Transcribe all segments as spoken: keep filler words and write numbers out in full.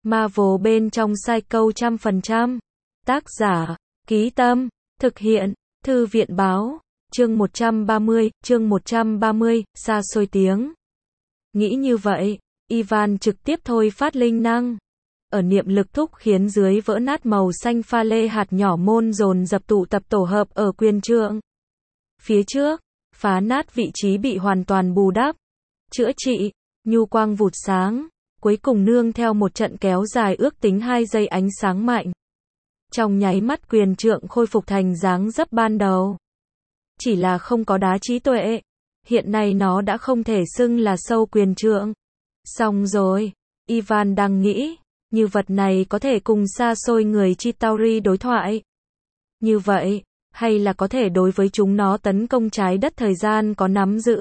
Marvel bên trong Psycho trăm phần trăm. Tác giả, Ký Tâm, thực hiện, Thư viện Báo, chương một trăm ba mươi, chương một trăm ba mươi, xa xôi tiếng. Nghĩ như vậy, Ivan trực tiếp thôi phát linh năng. Ở niệm lực thúc khiến dưới vỡ nát màu xanh pha lê hạt nhỏ môn dồn dập tụ tập tổ hợp ở quyền trượng. Phía trước, phá nát vị trí bị hoàn toàn bù đắp, chữa trị, nhu quang vụt sáng, cuối cùng nương theo một trận kéo dài ước tính hai giây ánh sáng mạnh. Trong nháy mắt quyền trượng khôi phục thành dáng dấp ban đầu. Chỉ là không có đá trí tuệ, hiện nay nó đã không thể xưng là sâu quyền trượng. Xong rồi, Ivan đang nghĩ, như vật này có thể cùng xa xôi người Chitauri đối thoại. Như vậy, hay là có thể đối với chúng nó tấn công trái đất thời gian có nắm giữ.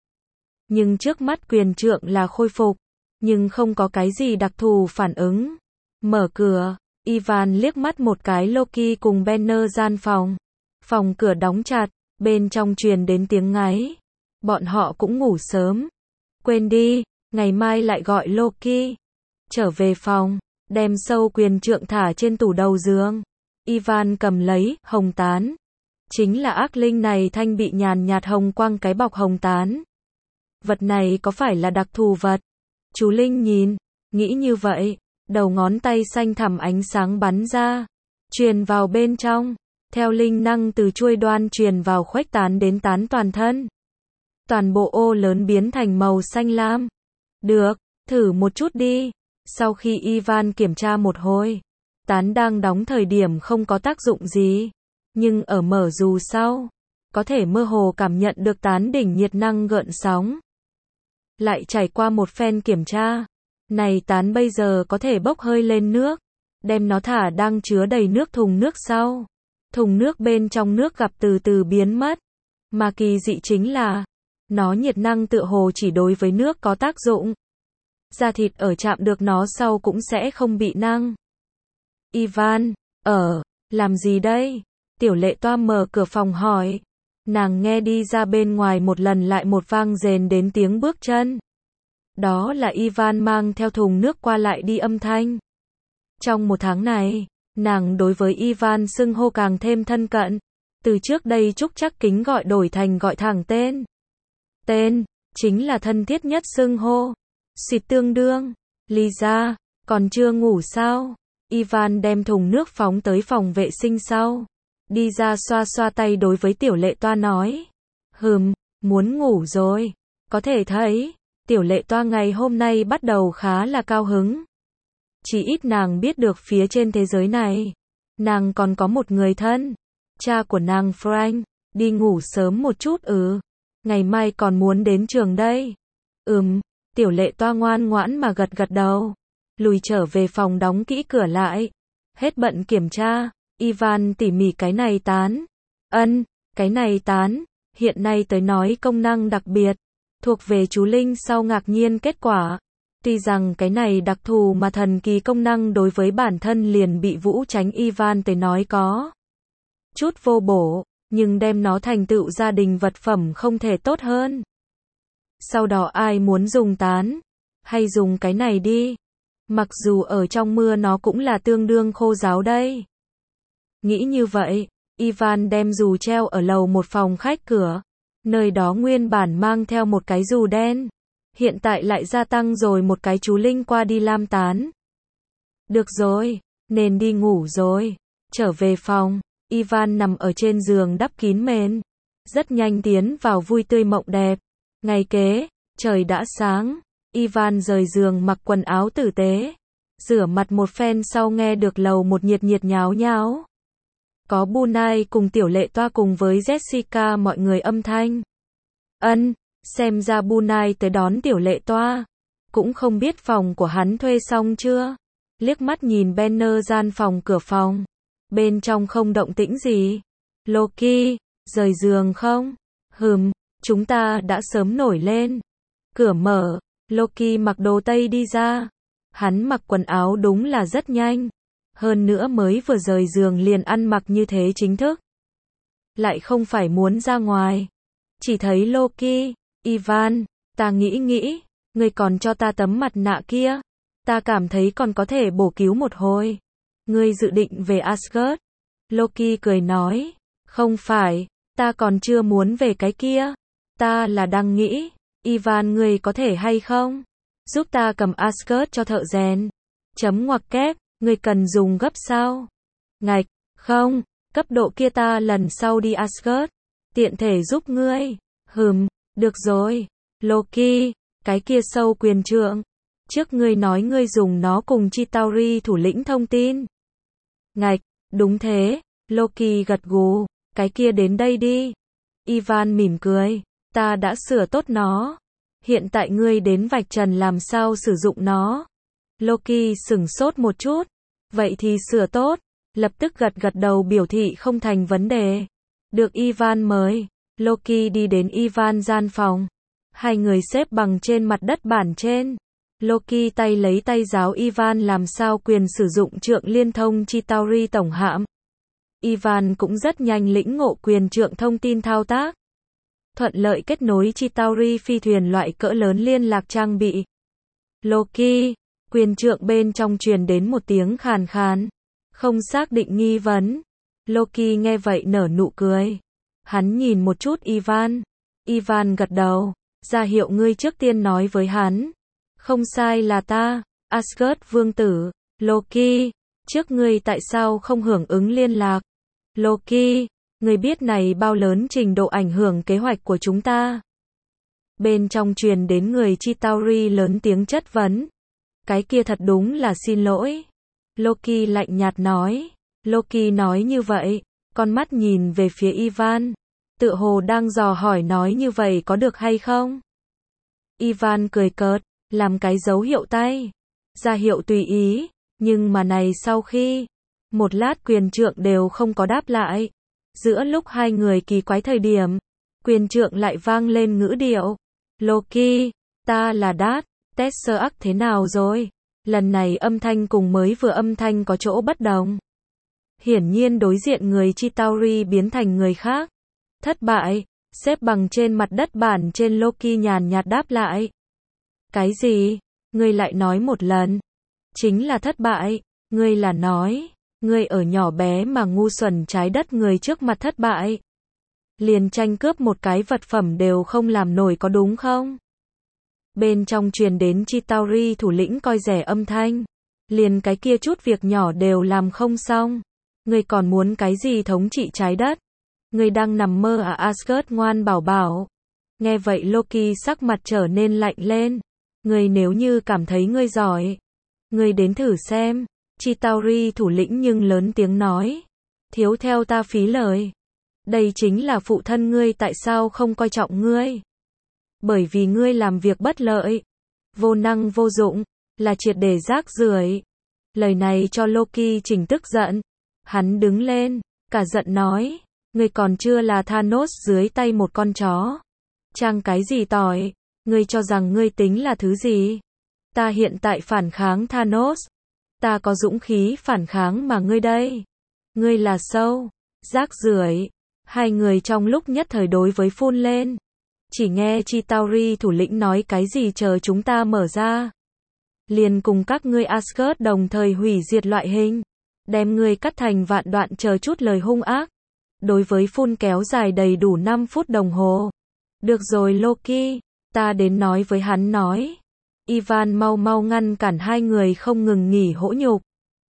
Nhưng trước mắt quyền trượng là khôi phục, nhưng không có cái gì đặc thù phản ứng. Mở cửa, Ivan liếc mắt một cái Loki cùng Banner gian phòng. Phòng cửa đóng chặt, bên trong truyền đến tiếng ngáy. Bọn họ cũng ngủ sớm. Quên đi, ngày mai lại gọi Loki. Trở về phòng, đem sâu quyền trượng thả trên tủ đầu giường. Ivan cầm lấy, hồng tán. Chính là ác linh này thanh bị nhàn nhạt hồng quang cái bọc hồng tán. Vật này có phải là đặc thù vật? Chú Linh nhìn, nghĩ như vậy, đầu ngón tay xanh thẳm ánh sáng bắn ra, truyền vào bên trong, theo linh năng từ chuôi đoan truyền vào khuếch tán đến tán toàn thân. Toàn bộ ô lớn biến thành màu xanh lam. Được, thử một chút đi. Sau khi Ivan kiểm tra một hồi, tán đang đóng thời điểm không có tác dụng gì, nhưng ở mở dù sau, có thể mơ hồ cảm nhận được tán đỉnh nhiệt năng gợn sóng. Lại trải qua một phen kiểm tra, này tán bây giờ có thể bốc hơi lên nước, đem nó thả đang chứa đầy nước thùng nước sau. Thùng nước bên trong nước gặp từ từ biến mất, mà kỳ dị chính là, nó nhiệt năng tựa hồ chỉ đối với nước có tác dụng. Da thịt ở chạm được nó sau cũng sẽ không bị năng. Ivan, ở, làm gì đây? Tiểu Lệ Toa mở cửa phòng hỏi. Nàng nghe đi ra bên ngoài một lần lại một vang rền đến tiếng bước chân. Đó là Ivan mang theo thùng nước qua lại đi âm thanh. Trong một tháng này, nàng đối với Ivan xưng hô càng thêm thân cận. Từ trước đây Trúc Trắc Kính gọi đổi thành gọi thẳng tên. Tên, chính là thân thiết nhất xưng hô. Xịt tương đương. Lisa, còn chưa ngủ sao? Ivan đem thùng nước phóng tới phòng vệ sinh sau. Đi ra xoa xoa tay đối với Tiểu Lệ Toa nói. Hừm, muốn ngủ rồi. Có thể thấy, Tiểu Lệ Toa ngày hôm nay bắt đầu khá là cao hứng. Chỉ ít nàng biết được phía trên thế giới này, nàng còn có một người thân. Cha của nàng Frank, đi ngủ sớm một chút ừ. Ngày mai còn muốn đến trường đây. Ừm, Tiểu Lệ Toa ngoan ngoãn mà gật gật đầu. Lùi trở về phòng đóng kỹ cửa lại. Hết bận kiểm tra. Ivan tỉ mỉ cái này tán. Ân, cái này tán, hiện nay tới nói công năng đặc biệt, thuộc về chú Linh sau ngạc nhiên kết quả. Tuy rằng cái này đặc thù mà thần kỳ công năng đối với bản thân liền bị Vũ Tránh Ivan tới nói có chút vô bổ, nhưng đem nó thành tựu gia đình vật phẩm không thể tốt hơn. Sau đó ai muốn dùng tán, hay dùng cái này đi. Mặc dù ở trong mưa nó cũng là tương đương khô ráo đây. Nghĩ như vậy, Ivan đem dù treo ở lầu một phòng khách cửa. Nơi đó nguyên bản mang theo một cái dù đen. Hiện tại lại gia tăng rồi một cái chú Linh qua đi lam tán. Được rồi, nên đi ngủ rồi. Trở về phòng, Ivan nằm ở trên giường đắp kín mền. Rất nhanh tiến vào vui tươi mộng đẹp. Ngày kế, trời đã sáng. Ivan rời giường mặc quần áo tử tế. Rửa mặt một phen sau nghe được lầu một nhiệt nhiệt nháo nháo. Có Bunai cùng Tiểu Lệ Toa cùng với Jessica mọi người âm thanh. Ân, xem ra Bunai tới đón Tiểu Lệ Toa. Cũng không biết phòng của hắn thuê xong chưa. Liếc mắt nhìn Banner gian phòng cửa phòng. Bên trong không động tĩnh gì. Loki, rời giường không? Hừm, chúng ta đã sớm nổi lên. Cửa mở, Loki mặc đồ tây đi ra. Hắn mặc quần áo đúng là rất nhanh. Hơn nữa mới vừa rời giường liền ăn mặc như thế chính thức. Lại không phải muốn ra ngoài. Chỉ thấy Loki, Ivan, ta nghĩ nghĩ, ngươi còn cho ta tấm mặt nạ kia. Ta cảm thấy còn có thể bổ cứu một hồi. Ngươi dự định về Asgard? Loki cười nói. Không phải, ta còn chưa muốn về cái kia. Ta là đang nghĩ, Ivan ngươi có thể hay không? Giúp ta cầm Asgard cho thợ rèn. Chấm ngoặc kép, ngươi cần dùng gấp sao? Ngạch, không, cấp độ kia ta lần sau đi Asgard. Tiện thể giúp ngươi. Hừm, được rồi. Loki, cái kia sâu quyền trượng. Trước ngươi nói ngươi dùng nó cùng Chitauri thủ lĩnh thông tin. Ngạch, đúng thế. Loki gật gù. Cái kia đến đây đi. Ivan mỉm cười. Ta đã sửa tốt nó. Hiện tại ngươi đến vạch trần làm sao sử dụng nó. Loki sửng sốt một chút. Vậy thì sửa tốt. Lập tức gật gật đầu biểu thị không thành vấn đề. Được Ivan mời. Loki đi đến Ivan gian phòng. Hai người xếp bằng trên mặt đất bản trên. Loki tay lấy tay giáo Ivan làm sao quyền sử dụng trượng liên thông Chitauri tổng hạm. Ivan cũng rất nhanh lĩnh ngộ quyền trượng thông tin thao tác. Thuận lợi kết nối Chitauri phi thuyền loại cỡ lớn liên lạc trang bị. Loki, quyền trượng bên trong truyền đến một tiếng khàn khàn. Không xác định nghi vấn. Loki nghe vậy nở nụ cười. Hắn nhìn một chút Ivan. Ivan gật đầu. Ra hiệu ngươi trước tiên nói với hắn. Không sai là ta, Asgard vương tử. Loki, trước ngươi tại sao không hưởng ứng liên lạc? Loki, ngươi biết này bao lớn trình độ ảnh hưởng kế hoạch của chúng ta. Bên trong truyền đến người Chitauri lớn tiếng chất vấn. Cái kia thật đúng là xin lỗi. Loki lạnh nhạt nói. Loki nói như vậy, con mắt nhìn về phía Ivan. Tựa hồ đang dò hỏi nói như vậy có được hay không? Ivan cười cợt, làm cái dấu hiệu tay. Ra hiệu tùy ý, nhưng mà này sau khi một lát quyền trượng đều không có đáp lại. Giữa lúc hai người kỳ quái thời điểm, quyền trượng lại vang lên ngữ điệu. Loki, ta là Đát, Tesseract thế nào rồi? Lần này âm thanh cùng mới vừa âm thanh có chỗ bất đồng. Hiển nhiên đối diện người Chitauri biến thành người khác. Thất bại, xếp bằng trên mặt đất bản trên Loki nhàn nhạt đáp lại. Cái gì? Ngươi lại nói một lần. Chính là thất bại, ngươi là nói, ngươi ở nhỏ bé mà ngu xuẩn trái đất người trước mặt thất bại. Liền tranh cướp một cái vật phẩm đều không làm nổi có đúng không? Bên trong truyền đến Chitauri thủ lĩnh coi rẻ âm thanh. Liền cái kia chút việc nhỏ đều làm không xong. Ngươi còn muốn cái gì thống trị trái đất? Ngươi đang nằm mơ à Asgard ngoan bảo bảo. Nghe vậy Loki sắc mặt trở nên lạnh lên. Ngươi nếu như cảm thấy ngươi giỏi, ngươi đến thử xem. Chitauri thủ lĩnh nhưng lớn tiếng nói. Thiếu theo ta phí lời. Đây chính là phụ thân ngươi tại sao không coi trọng ngươi. Bởi vì ngươi làm việc bất lợi, vô năng vô dụng, là triệt để rác rưởi. Lời này cho Loki chỉnh tức giận. Hắn đứng lên, cả giận nói. Ngươi còn chưa là Thanos dưới tay một con chó. Trang cái gì tỏi, ngươi cho rằng ngươi tính là thứ gì? Ta hiện tại phản kháng Thanos. Ta có dũng khí phản kháng mà ngươi đây. Ngươi là sâu, rác rưởi. Hai người trong lúc nhất thời đối với phun lên. Chỉ nghe Chitauri thủ lĩnh nói cái gì chờ chúng ta mở ra. Liền cùng các ngươi Asgard đồng thời hủy diệt loại hình. Đem ngươi cắt thành vạn đoạn chờ chút lời hung ác. Đối với phun kéo dài đầy đủ năm phút đồng hồ. Được rồi Loki, ta đến nói với hắn nói. Ivan mau mau ngăn cản hai người không ngừng nghỉ hỗ nhục.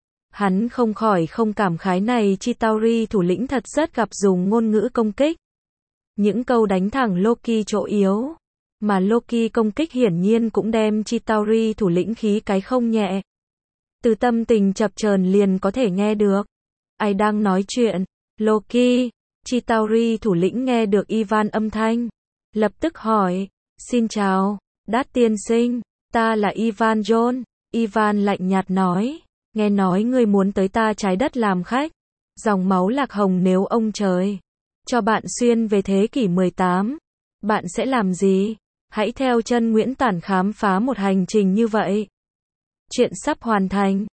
Hắn không khỏi không cảm khái này Chitauri thủ lĩnh thật rất gặp dùng ngôn ngữ công kích. Những câu đánh thẳng Loki chỗ yếu. Mà Loki công kích hiển nhiên cũng đem Chitauri thủ lĩnh khí cái không nhẹ. Từ tâm tình chập chờn liền có thể nghe được. Ai đang nói chuyện? Loki. Chitauri thủ lĩnh nghe được Ivan âm thanh. Lập tức hỏi. Xin chào, Đát tiên sinh. Ta là Ivan John. Ivan lạnh nhạt nói. Nghe nói ngươi muốn tới ta trái đất làm khách. Dòng máu lạc hồng nếu ông trời cho bạn xuyên về thế kỷ mười tám. Bạn sẽ làm gì? Hãy theo chân Nguyễn Tản khám phá một hành trình như vậy. Chuyện sắp hoàn thành.